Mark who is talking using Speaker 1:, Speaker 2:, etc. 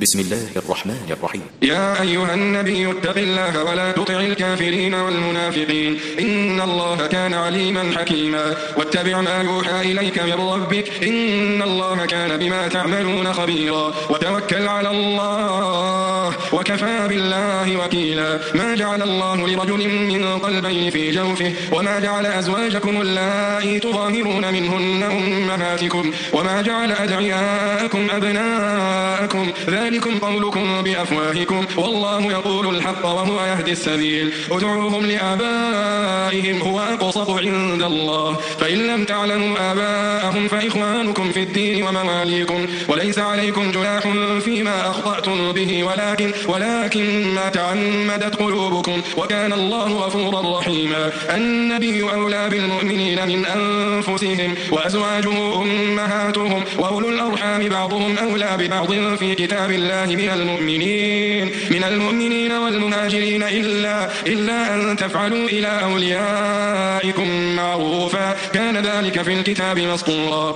Speaker 1: بسم الله الرحمن الرحيم.
Speaker 2: يا أيها النبي اتق الله ولا تطع الكافرين والمنافقين إن الله كان عليما حكيما واتبع ما يوحى إليك من ربك إن الله كان بما تعملون خبيرا وتوكل على الله وكفى بالله وكيلا ما جعل الله لرجل من قلبين في جوفه وما جعل أزواجكم اللائي تظاهرون منهن أمهاتكم وما جعل أدعياءكم أبناءكم ذلكم قولكم بأفواهكم والله يقول الحق وهو يهدي السبيل ادعوهم لآبائهم هو أقسط عند الله فإن لم تعلموا آباءهم فإخوانكم في الدين ومواليكم وليس عليكم جناح فيما أخطأتم به ولكن ما تعمدت قلوبكم وكان الله غفورا رحيما النبي أولى بالمؤمنين من أنفسهم وأزواجه أمهاتهم وأولو الأرحام بعضهم أولى ببعض في كتاب الله من المؤمنين والمهاجرين إلا أن تفعلوا إلى أوليائكم معروفا كان ذلك في الكتاب مسطورا